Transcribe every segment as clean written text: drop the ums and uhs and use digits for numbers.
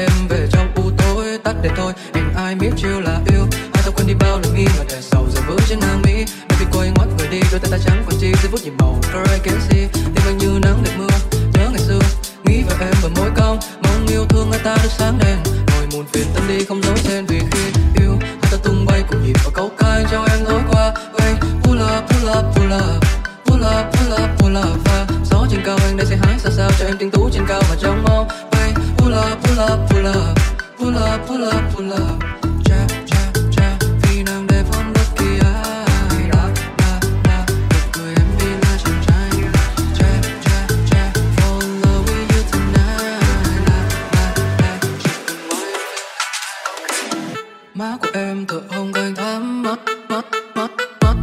em về trong u tối tắt đèn thôi. Anh ai biết chiêu là yêu, hai ta quên đi bao lần nghi mà đời sầu giờ vỡ trên hàng mi. Baby quay ngoắt người đi, đôi tay ta trắng còn chi giây phút nhiệm màu for I can see. Tim anh như nắng đẹp mưa, nhớ ngày xưa nghĩ về em và môi cong, mong yêu thương người ta được sáng đèn. Ngồi muộn phiền tâm đi không dối trên vì khi yêu hai ta tung bay cùng nhịp vào câu ca cho em lối qua. Hey, pull up, pull up, pull up, pull up, pull up, pull up. Và gió trên cao anh đây sẽ hái xa sao cho em tiếng tú trên cao mà trong mong. Hey, pull up, pull up, pull up, pull up, pull up, pull up. Cha, cha, cha, vì nàng đẹp hơn bất kỳ ai. La, la, la, một người em đi là chàng trai. Cha, cha, cha, fall in love with you tonight. La, la, la, chỉ cần nói em. Má của em thở hồng canh thắm mắt, mắt, mắt, mắt.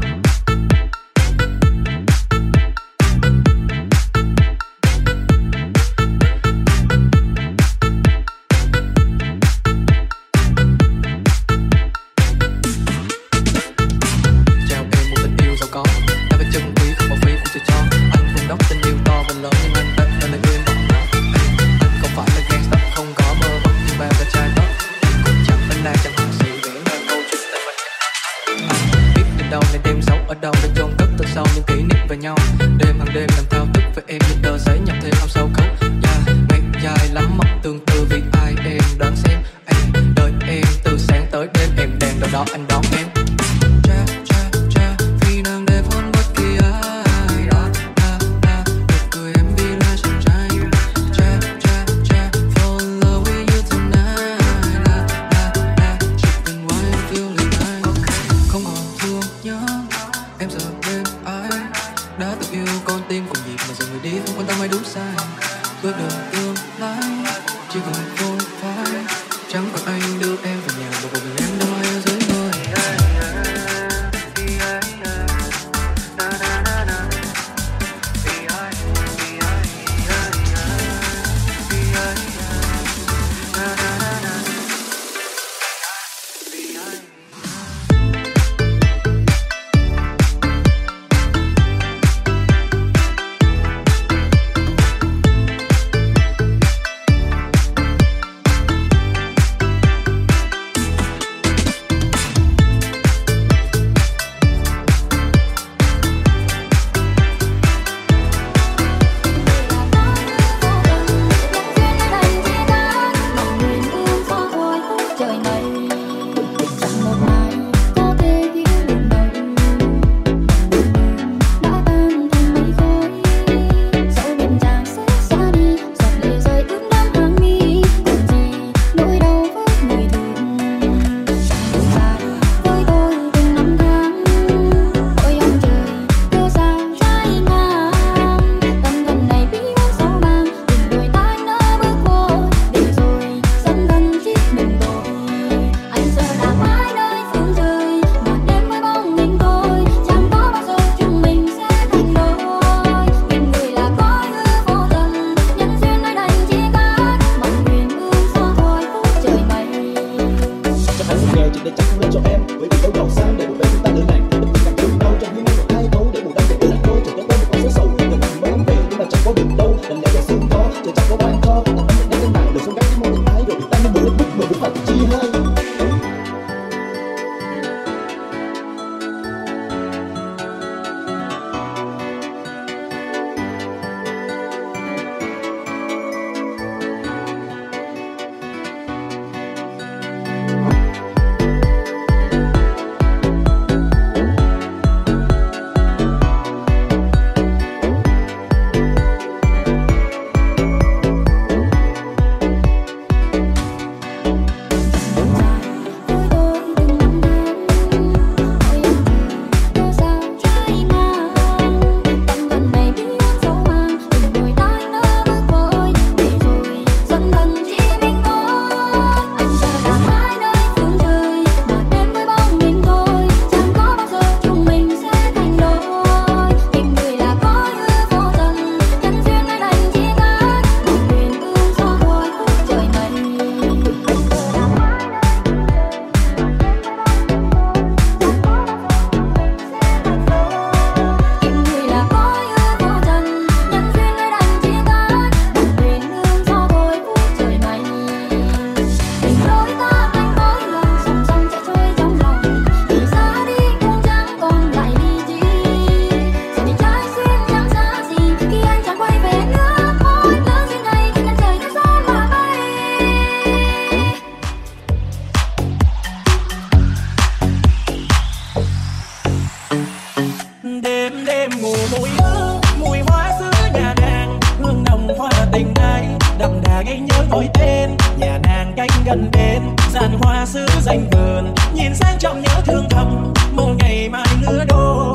gần bên giàn hoa xứ danh vườn, nhìn sang trong nhớ thương thầm một ngày mai lứa đôi.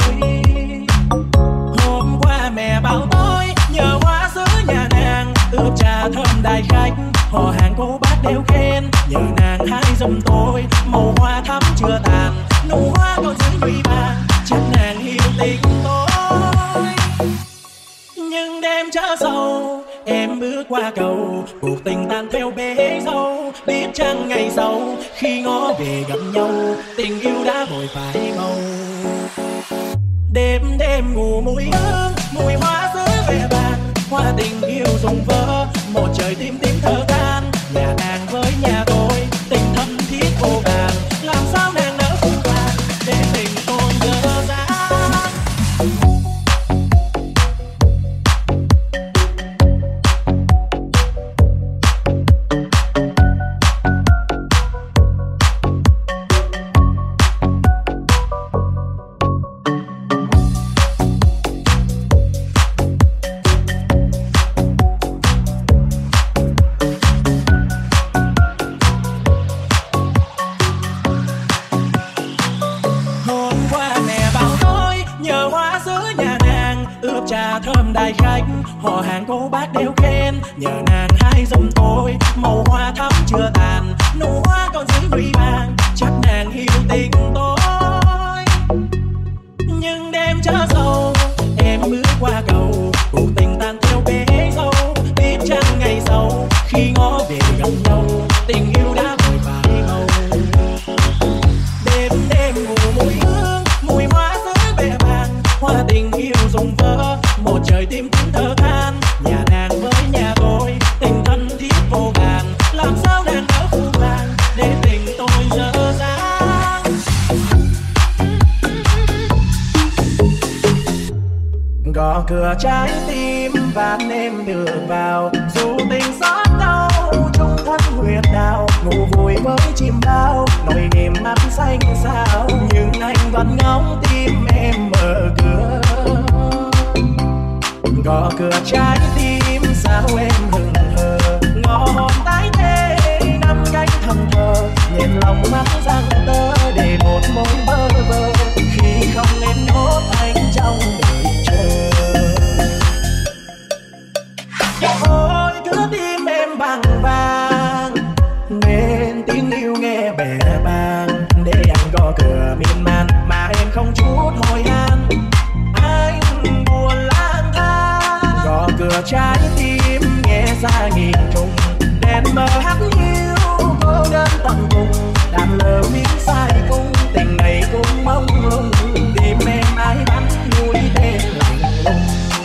Hôm qua mẹ bảo tôi nhờ hoa xứ nhà nàng ướp trà thơm đại khách, họ hàng cô bác đều khen nhờ nàng hái giùm tôi màu hoa thắm chưa tàn, nụ hoa còn giữ nhụy vàng, chắc nàng hiểu tình tôi. Nhưng đêm chớ sầu em bước qua cầu, cuộc tình tan theo bể dâu, biết chăng ngày sau khi ngó về gặp nhau tình yêu đã vội phai màu. Đêm đêm ngủ mùi hương mùi hoa xứ về bàn, hoa tình yêu rụng vỡ một trời tím tím thơ than, nhà nàng với nhà tôi tình thâm thiết vô vàng, làm sao nàng nỡ phụ vàng để tình tôi dở dang. Trà thơm đại khách, họ hàng cô bác đều khen nhờ nàng hái giùm tôi màu hoa thắm chưa tàn, nụ hoa còn giữ nhụy vàng, chắc nàng hiểu tình tôi. Nhưng đêm chớ sầu em bước qua cầu, cuộc tình tan theo bể dâu, biết chăng ngày sau khi ngó về gặp nhau tình yêu đã vội phai màu. Đêm đêm ngủ mùi hương mùi hoa xứ bể vàng, hoa tình yêu rụng vỡ một trời tim tím thơ than, nhà nàng với nhà tôi tình thân thiết vô vàng, làm sao nàng nỡ phụ vàng để tình tôi dở dang. Gõ cửa trái tim van em được vào, dù tình xót đau chung thân huyệt đạo, ngủ vui với chim bao nỗi niềm mắt xanh sao, nhưng anh vẫn ngóng tim em mở cửa. Gõ cửa trái tim sao em hững hờ, ngõ hồn tái tê năm cánh thầm thờ, nhìn lòng mắt răng tơ để một mối bơ vơ, khi không em nhốt anh trong đời chờ. Ôi cứ tim em bằng vàng nên tiếng yêu nghe bẻ bàng, để anh gõ cửa miên man mà em không chút hồi han. Anh buồn lang thang gõ cửa trái tim nghe ra nghìn trùng, đèn mờ hắt hiu cô đơn tận cùng, đàn lờ biết sai cung tình này cũng mông lung, tim em ái bắn nuôi tên lạnh lùng.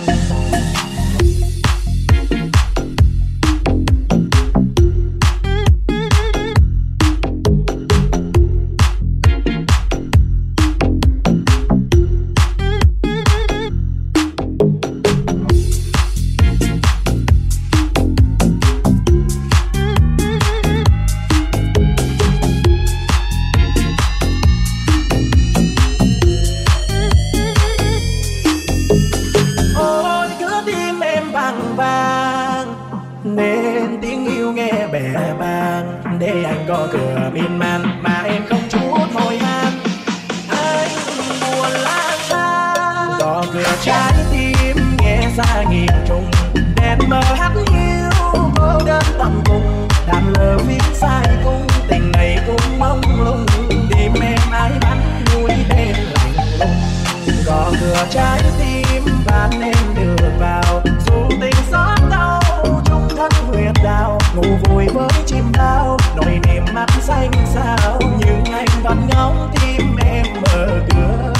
Nên tiếng yêu nghe bẻ bàng, để anh gõ cửa miên man mà em không chút hồi han. Anh buồn lang thang gõ cửa trái tim nghe ra nghìn trùng, đèn mờ hắt hiu cô đơn tận cùng, đàn lờ viết sai cung tình này cũng mông lung, tim em ái bắn nuôi tên lạnh lùng. Gõ cửa trái tim van em được vào, dù tình xót đau chung thân huyệt đạo, ngủ vui với chim bao nỗi niềm mắt xanh sao, nhưng anh vẫn ngóng tim em mở cửa.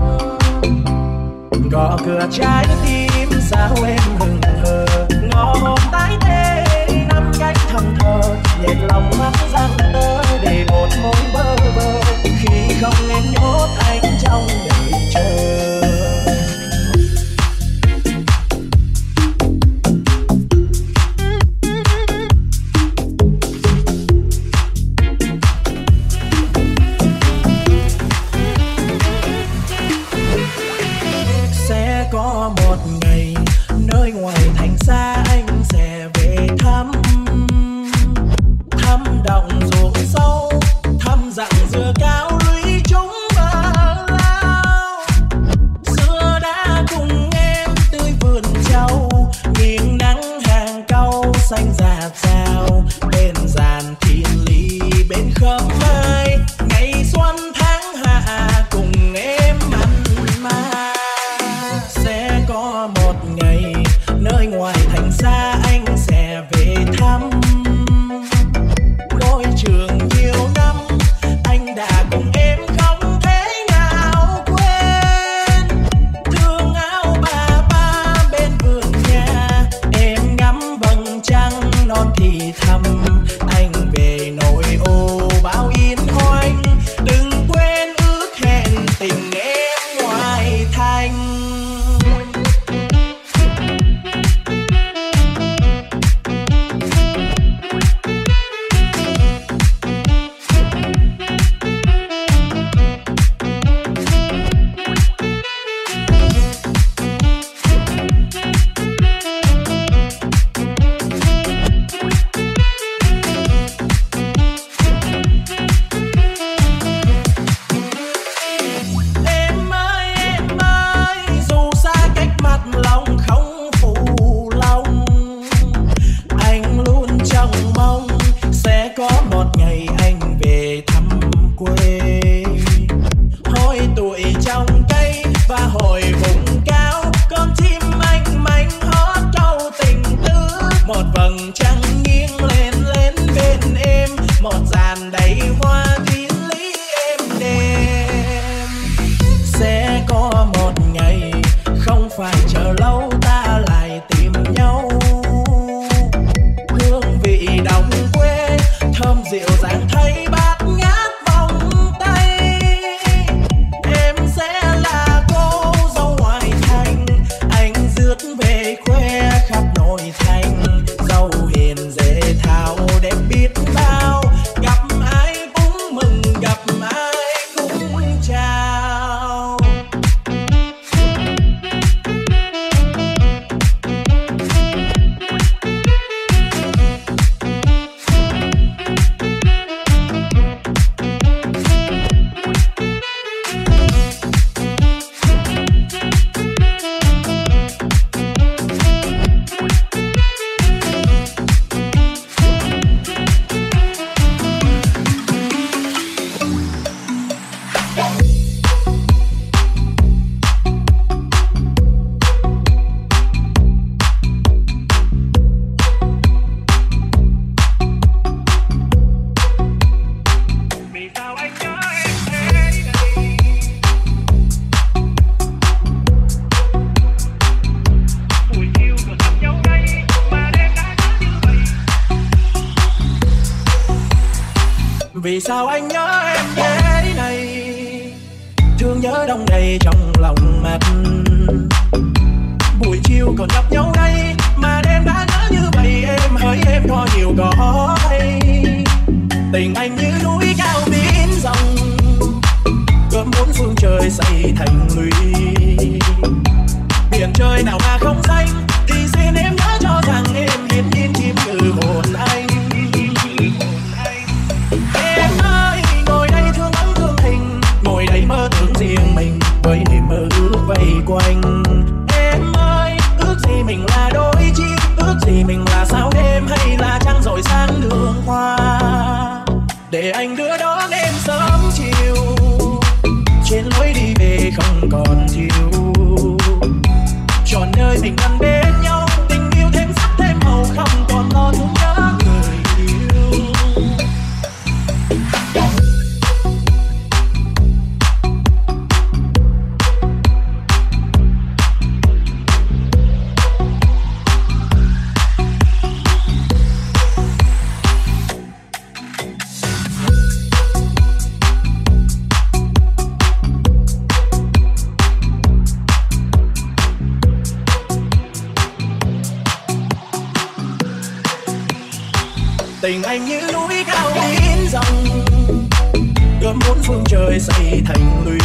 Gõ cửa trái tim sao em hững hờ, ngõ hồn tái tê năm cánh thầm thờ, nhìn lòng mắt răng tơ để một mối bơ vơ, khi không em nhốt anh trong đời chờ. Có một ngày nơi ngoài thành xa anh sẽ về thăm động khắp mai ngày xuân tháng hạ cùng em mặn mà. Sẽ có một ngày nơi ngoài thành xa anh sẽ về thăm ngôi trường nhiều năm anh đã cùng em không thể nào quên. Thương áo bà ba bên vườn nhà em ngắm vầng trăng non thì thầm anh về nội ô bao yên hoang. Đừng quên ước hẹn tình em ngoài thành. Vì sao anh nhớ em thế này, thương nhớ đong đầy trong lòng mắt. Buổi chiều còn gặp nhau đây mà đêm đã nhớ như vậy. Em hỡi em có nhiều có hay, tình anh như núi cao biến dòng, gom bốn phương trời xây thành lũy. Biển trời nào mà không danh thì xin em nhớ cho rằng em hiển nhiên chim từ hồn anh. Em ơi ngồi đây thương ấm thương tình, ngồi đây mơ tưởng riêng mình với niềm mơ ước vây quanh. Em ơi ước gì mình là đôi chim, ước gì mình là sao đêm hay là trăng rọi sáng đường hoa, để anh đưa đón em sớm chiều trên lối đi về không còn chiều. Trọn đời mình gần bên nhau, tình yêu thêm sắc thêm màu, không còn lo thương nhớ người yêu. Tình anh như núi cao biến dòng, gom bốn phương trời xây thành lũy.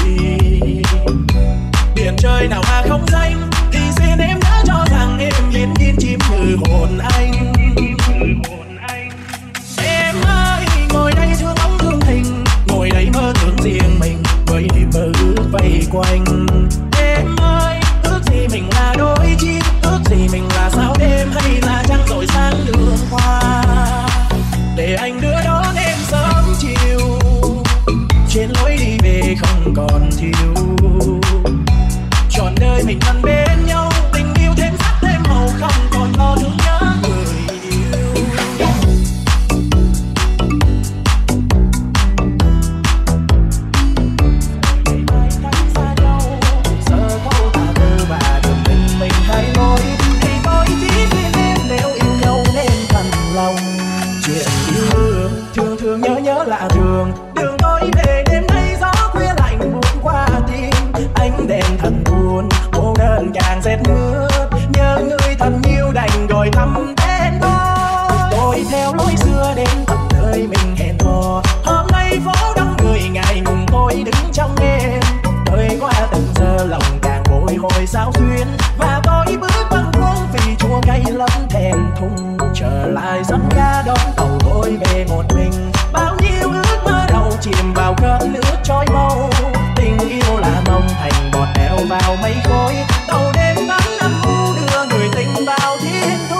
Biển trời nào mà không danh thì xin em nhớ cho rằng em hiển nhiên chim như hồn anh. Em ơi ngồi đây thương ấm thương tình, ngồi đây mơ tưởng riêng mình với niềm mơ ước vây quanh. Em ơi ước gì mình là đôi chim, ước gì mình là sao đêm hay là trăng rọi sáng đường hoa, để anh đưa đón em sớm chiều thường thường nhớ lạ thường. Đường tôi về đêm nay gió khuya lạnh buốt qua tim. Ánh đèn thần buồn cô đơn càng rét mướt. Nhớ người thân yêu đành gọi thăm tên tôi theo lối xưa đến tận nơi mình hẹn hò. Hôm nay phố đông người ngại ngùng tôi đứng trong đêm. Đời qua từng giờ lòng càng bồi hồi sao xuyến. Và tôi bước bâng khuâng vì chua cay lắm thèm thùng. Trở lại sân ga đón tàu tôi về một mình. Bao nhiêu ước mơ đầu chìm vào cơn nước trôi mau. Tình yêu là mong thành bọt bèo vào mây khói. Tàu đêm vắng âm u đưa người tình vào thiên thu.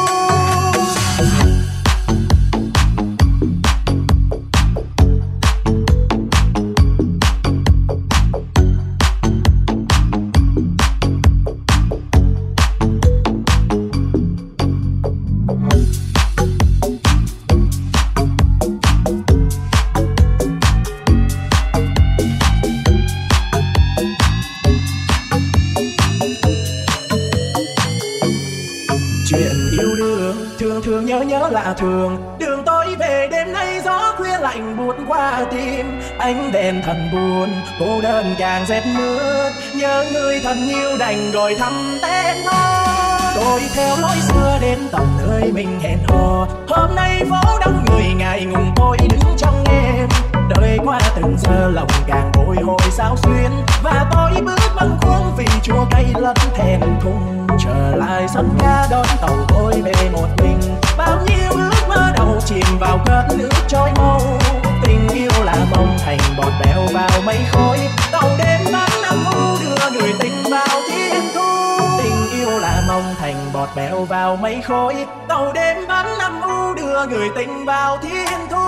Nhớ lạ thường. Đường tôi về đêm nay gió khuya lạnh buốt qua tim. Ánh đèn thần buồn cô đơn càng rét mướt. Nhớ người thân yêu đành gọi thăm tên tôi theo lối xưa đến tận nơi mình hẹn hò. Hôm nay phố đông người ngại ngùng tôi đứng trong đêm. Đời qua từng giờ lòng càng bồi hồi sao xuyến. Và tôi bước bâng khuâng vì chua cay lắm thèm thùng. Trở lại sân ga đón tàu tôi về một mình. Bao nhiêu ước mơ đầu chìm vào cơn nước trôi mau. Tình yêu là mong thành bọt bèo vào mây khói. Tàu đêm vắng âm u đưa người tình vào thiên thu. Tình yêu là mong thành bọt bèo vào mây khói. Tàu đêm vắng âm u đưa người tình vào thiên thu.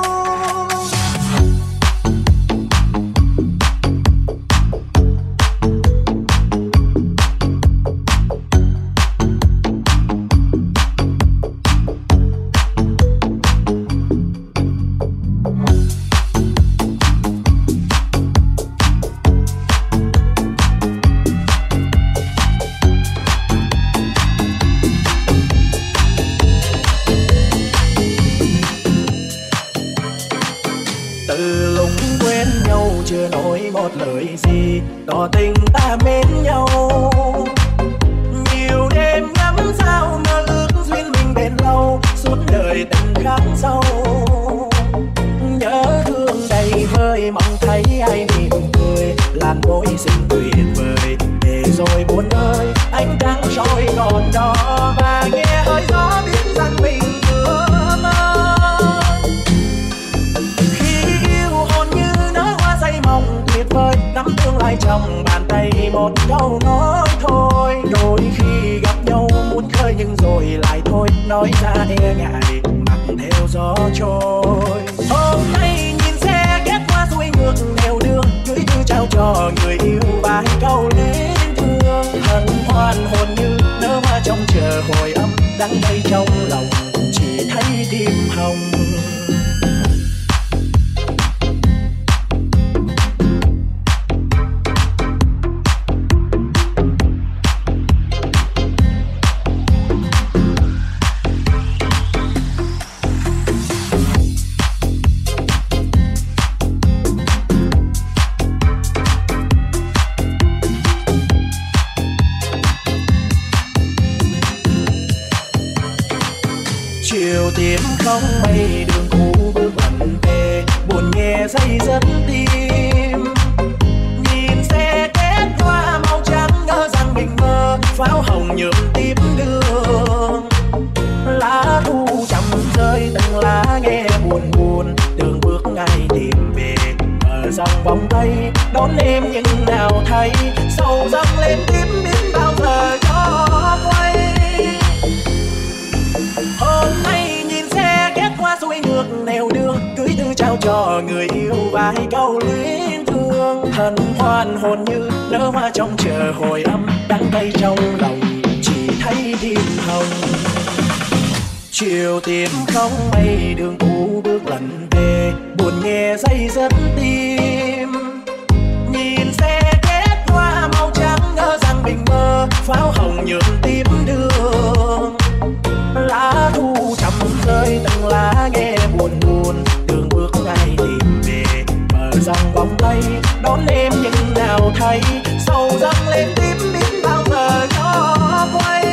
Chưa nói một lời gì tỏ tình ta mến nhau. Nhiều đêm ngắm sao mơ ước duyên mình bền lâu. Suốt đời tình khắc sâu. Nhớ thương đầy vơi mong thấy ai mỉm cười. Làn môi xinh tuyệt vời để rồi buồn ơi. Ánh trăng soi còn đó và nghe hơi gió biết rằng mình vừa mơ. Tuyệt vời nắm tương lai trong bàn tay một câu nói thôi. Đôi khi gặp nhau muốn khơi nhưng rồi lại thôi. Nói ra e ngại mặc theo gió trôi. Hôm nay nhìn xe ghét qua xuôi ngược nẻo đường. Gửi thư trao cho người yêu vài câu luyến thương. Hân hoan hồn như nở hoa trong chờ hồi âm. Đắng cay trong lòng chỉ thấy tim hồng. Chiều tím không mây đường cũ bước bận về. Buồn nghe dây dứt tim. Nhìn xe kết hoa màu trắng ngỡ rằng mình mơ. Pháo hồng nhuộm tiếp đường. Lá thu chậm rơi từng lá nghe buồn buồn. Đường bước ngay tìm về bờ dòng vòng tay. Đón em nhưng nào thấy sầu dâng lên tiếp biết bao giờ cho quay. Hôm nay nhìn xe ghét qua xuôi ngược nẻo đường. Gửi thư trao cho người yêu vài câu luyến thương. Hân hoan hồn như nở hoa trong chờ hồi âm. Đắng cay trong lòng chỉ thấy tim hồng. Chiều tím không mây đường cũ bước lần về. Buồn nghe dây dứt tim. Nhìn xe ghét hoa màu trắng ngỡ rằng mình mơ. Pháo hồng nhuộm tiếp đường. Lá thu chậm rơi từng lá nghe buồn buồn. Đường bước đón em nhưng nào thấy sầu dâng lên tim biết bao giờ nó quay.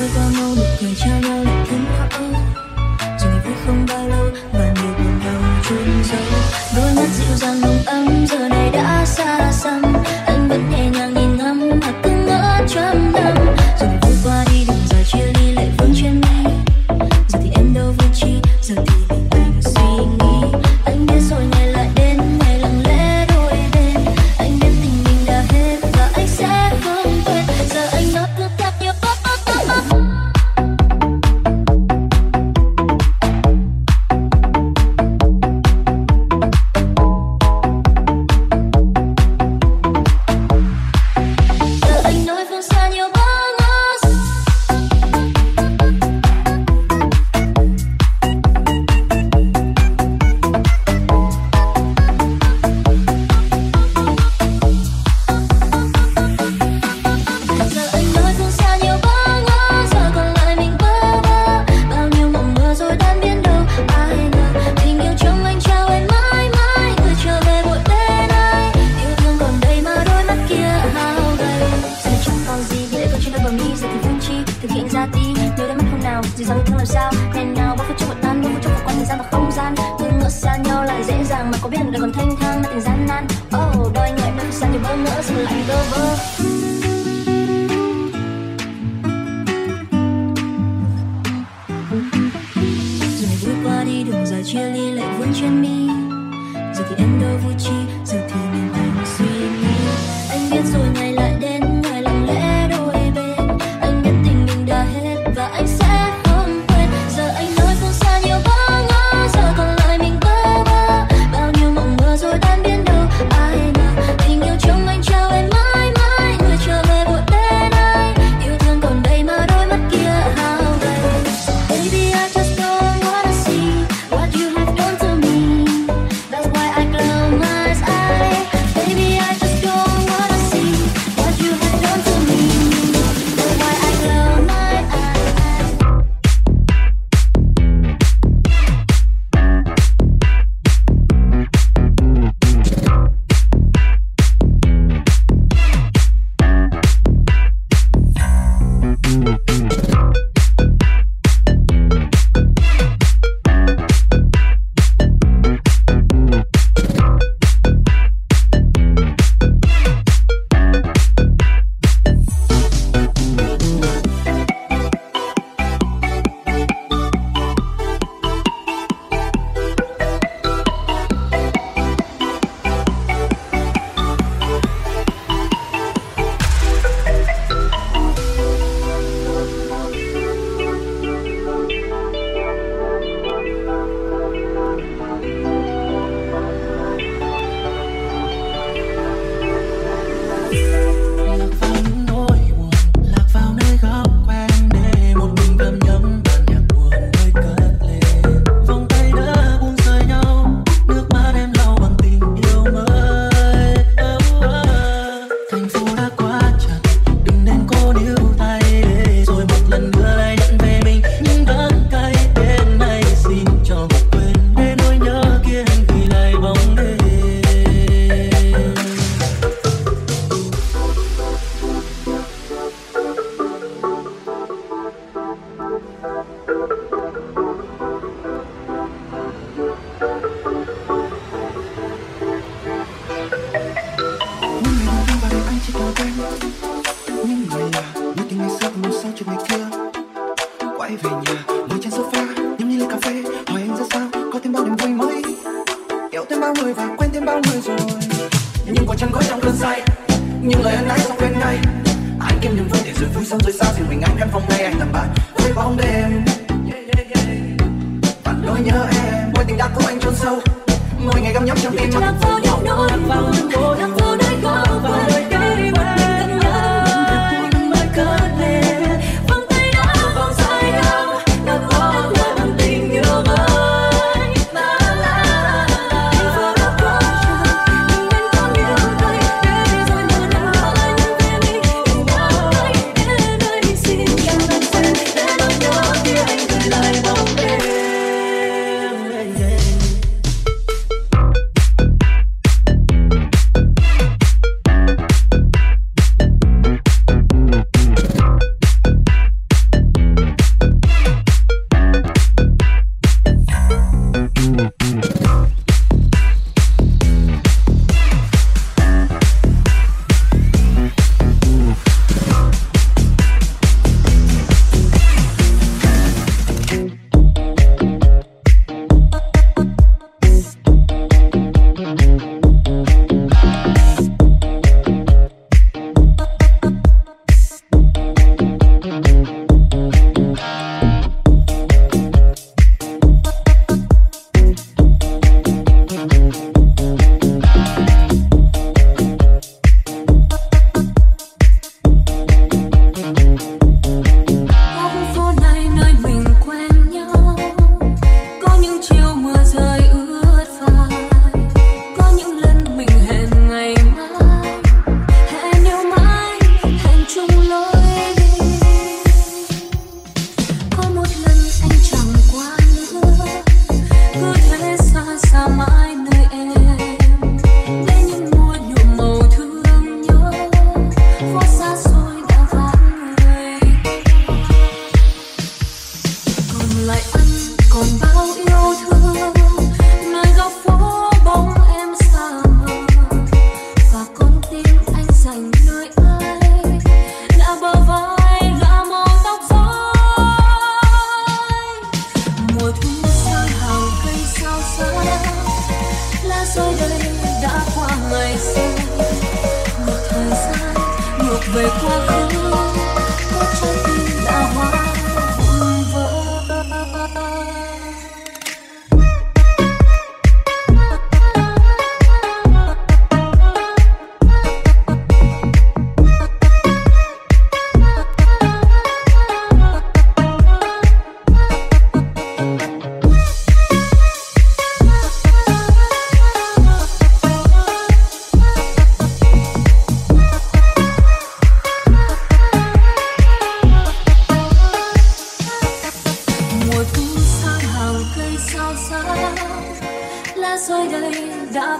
trôi qua mau, nụ cười trao nhau lại thêm khóc. Rồi ngày vui không bao lâu và nhiều buồn đau chôn giấu. Đôi mắt dịu dàng nồng ấm giờ này đã xa xăm. Anh vẫn nhẹ nhàng nhìn ngắm mà cứ ngỡ trăm năm. Rồi ngày vui qua đi đừng giờ chia ly lệ vương trên mi. Giờ thì em đâu vô tri, giờ thì mình anh suy nghĩ. Anh biết rồi ngày lại đến, ngày lặng lẽ đôi bên. Anh biết tình mình đã hết và anh sẽ không quên. Giờ anh nói cứ thật nhiều.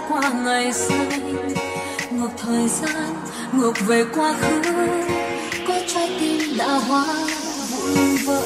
qua ngày xanh, ngược thời gian, ngược về quá khứ, có trái tim đã hóa vụn vỡ.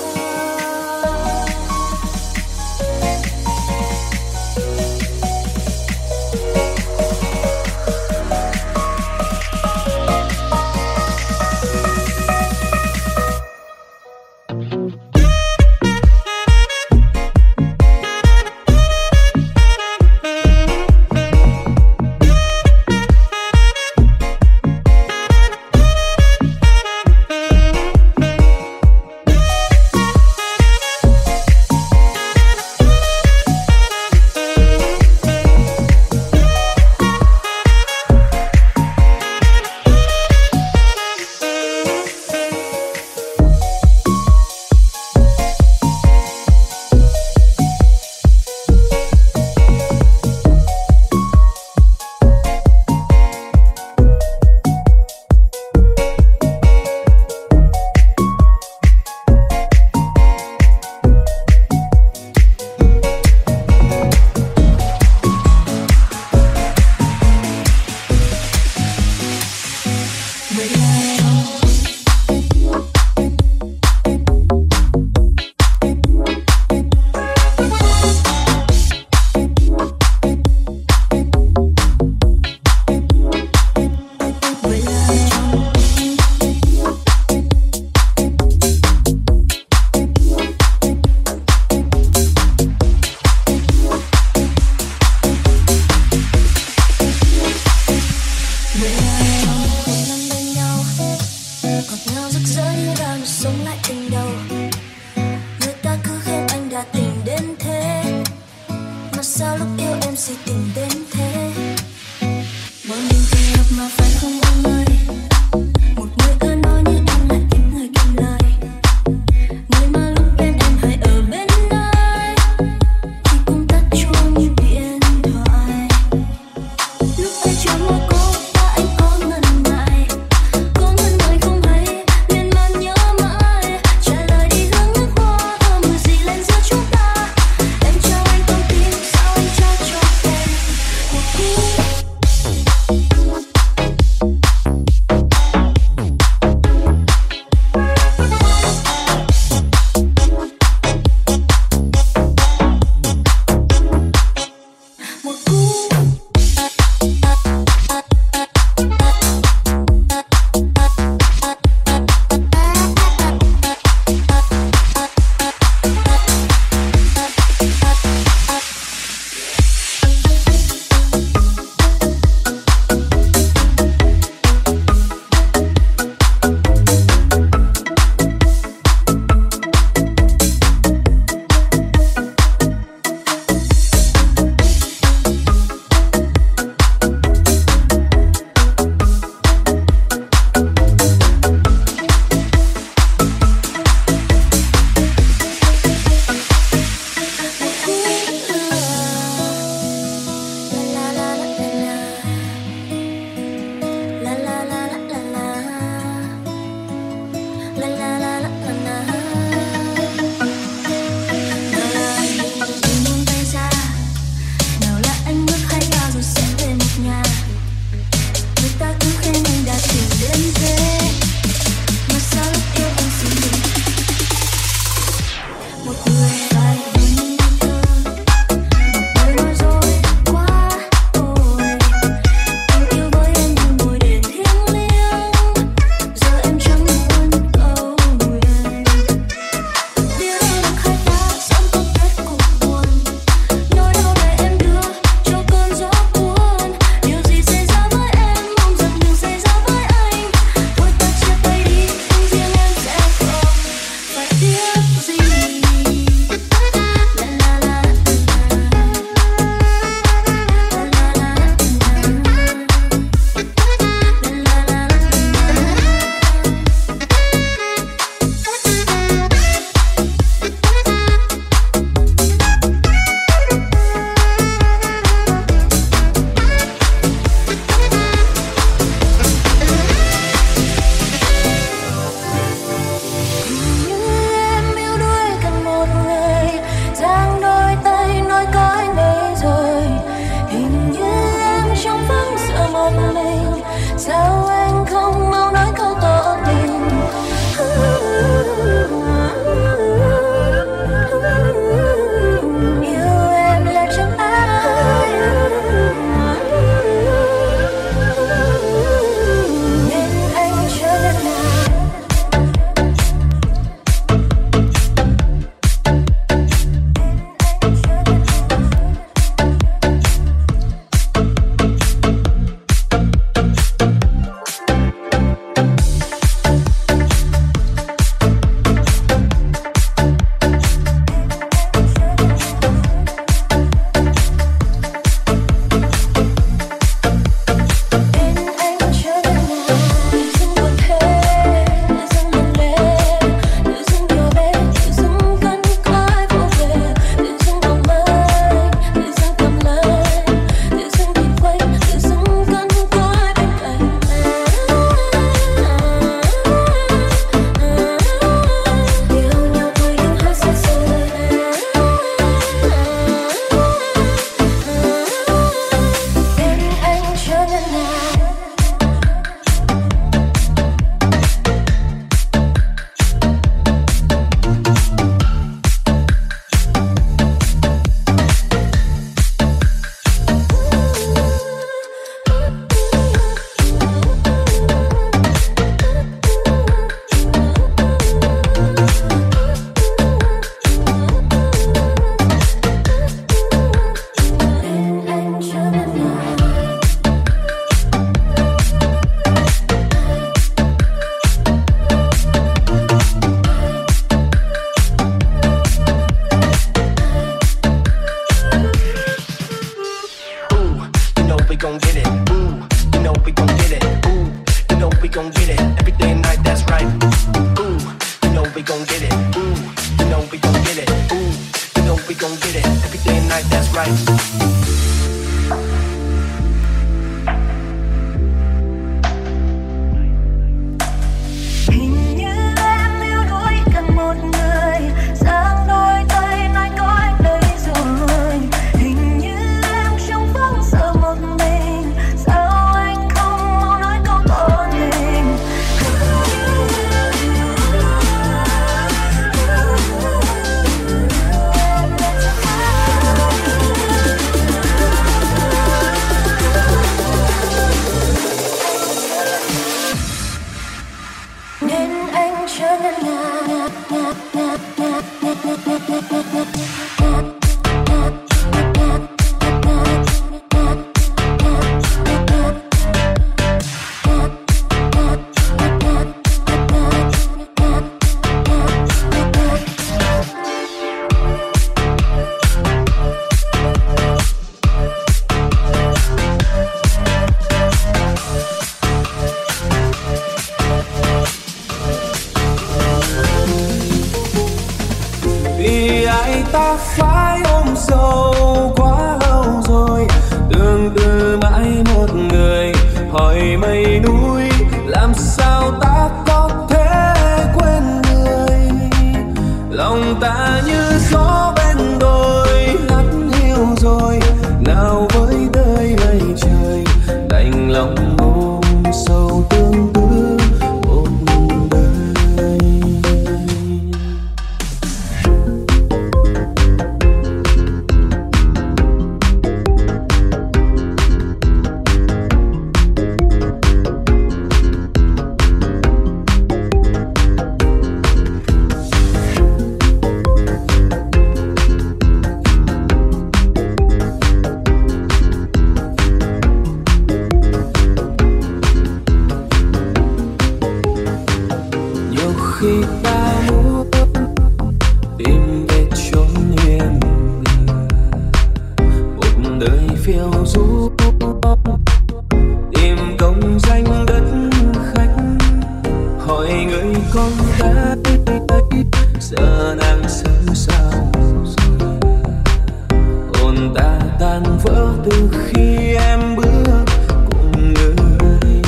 Vì ai ta phải ôm sầu quá lâu rồi, tương tư mãi một người. Hỏi mây núi làm sao ta có thể quên người. Lòng ta như gió bên đồi hắt hiu rồi, nào với đời lầy trời. Đành lòng ôm sầu tương tư một đời. Khi ta muốn tìm về chốn yên bình, một đời phiêu du tìm công danh đất khách. Hỏi người con gái ấy giờ nàng sống sao rồi. Hồn ta tan vỡ từ khi em bước cùng người.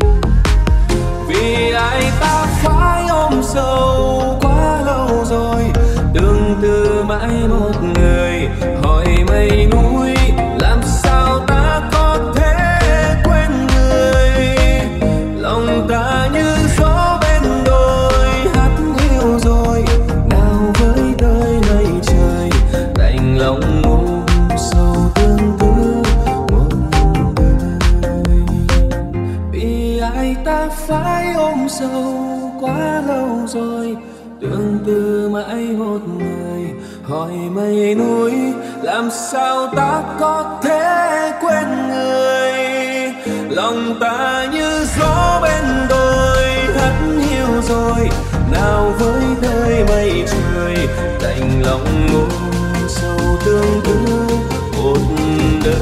Vì ai ta phải ôm sầu quá lâu rồi, tương tư mãi một người. Hỏi mây núi làm sao ta có thể quên người. Lòng ta như gió bên đồi hắt hiu rồi, nào với đời lầy trời. Đành lòng ôm sầu tương tư một đời. Vì ai ta phải ôm sầu quá lâu rồi, tương tư mãi một người. Hỏi mây núi làm sao ta có thể quên người. Lòng ta như gió bên đồi hắt hiu rồi, nào với đời mây trời. Đành lòng ôm sầu tương tư một đời.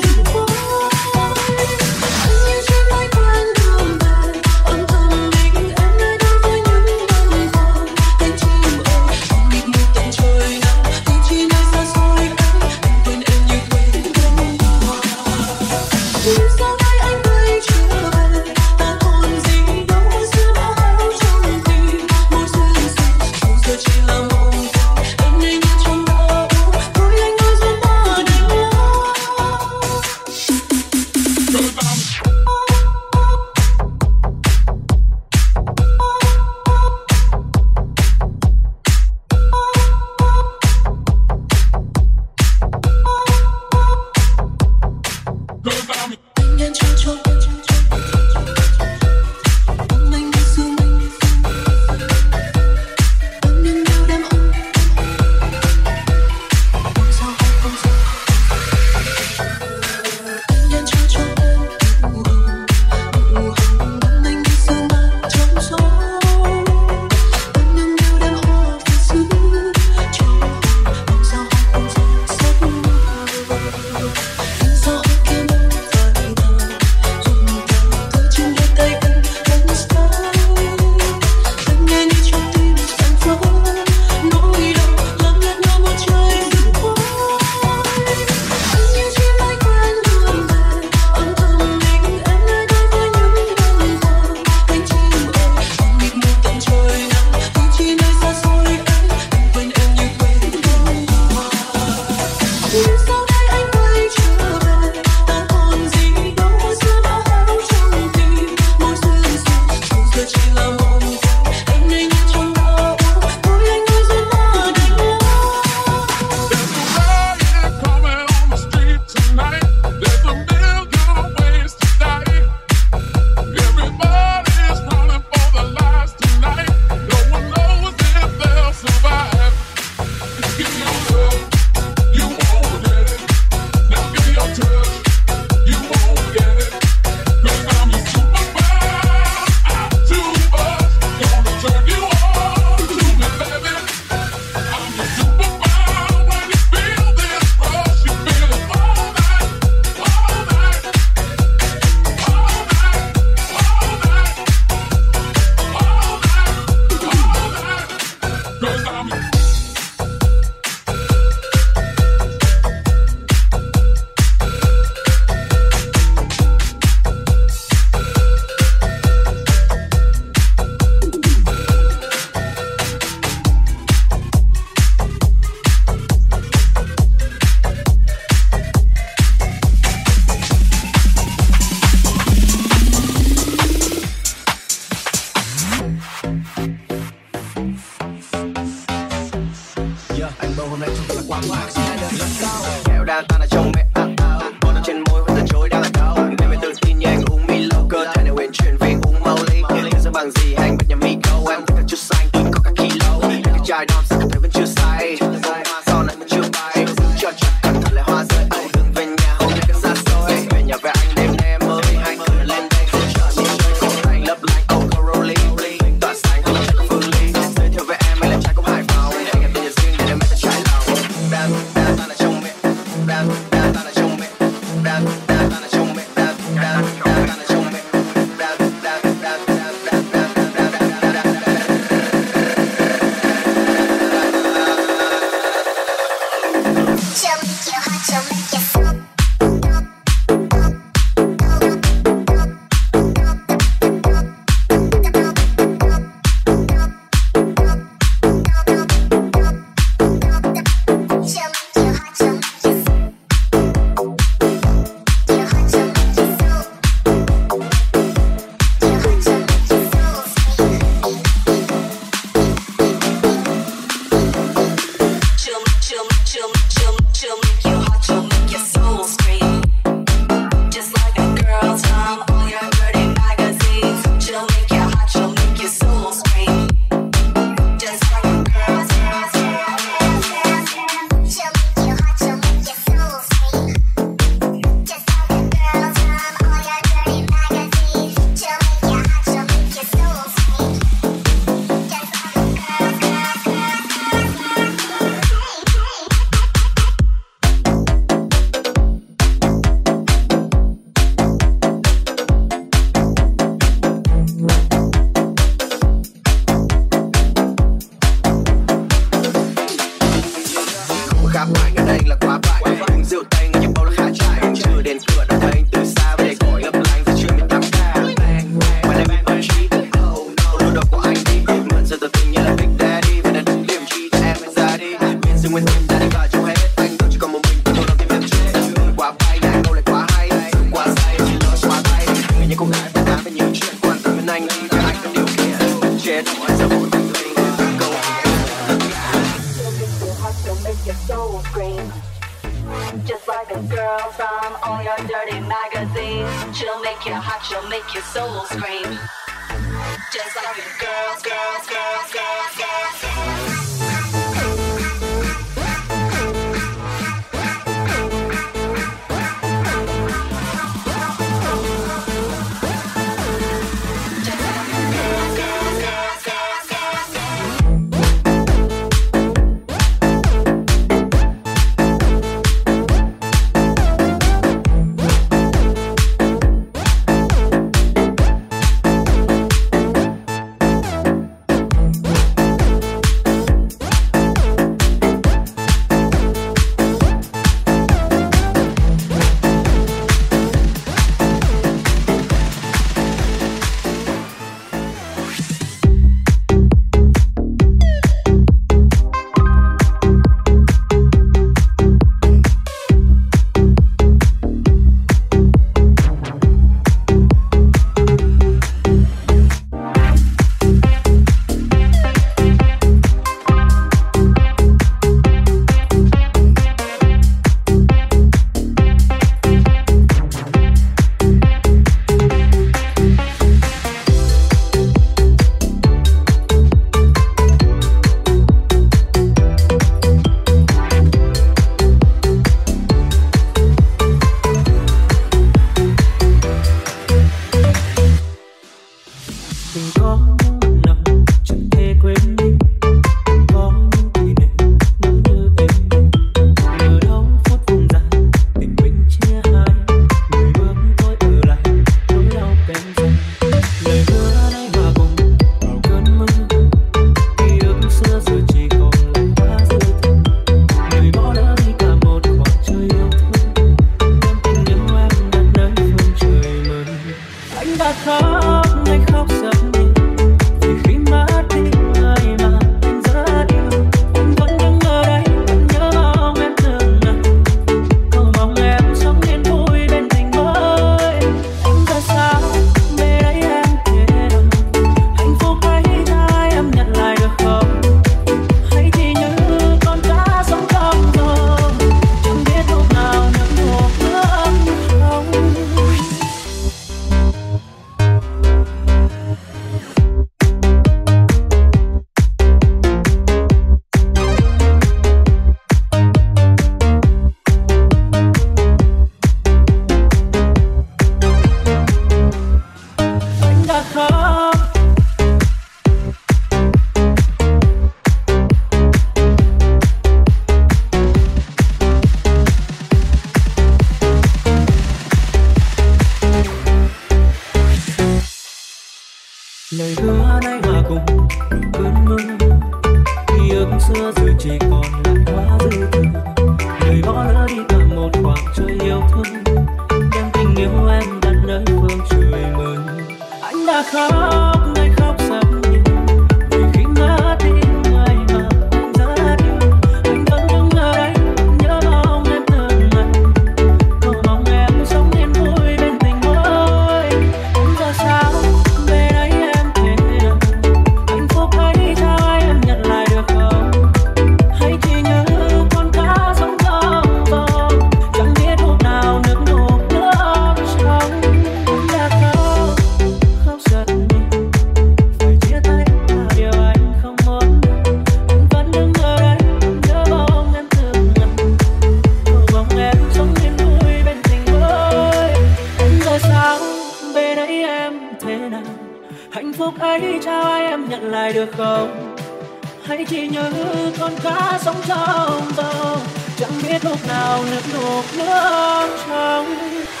khóc, người khóc rất nhiều. Vì khi mất đi người mà anh rất yêu, anh vẫn đứng ở đây nhớ mong em từng ngày, cầu mong em sống yên vui bên tình mới. Giờ sao về đây em thế nào? Hạnh phúc ấy cho em nhận lại được không? Hay chỉ nhớ con cá sống trong gió, chẳng biết lúc nào nước đục nước trong. Đã khóc rất nhiều, phải chia tay là điều anh không muốn. Anh vẫn đứng ở đây nhớ mong em từng ngày, cầu mong em sống yên vui bên tình mới. Giờ sao về đây em thế nào? Hạnh phúc ấy trao ai em nhận lại được không? Hãy chỉ nhớ con cá sống trong gió, chẳng biết lúc nào nước đục nước trong.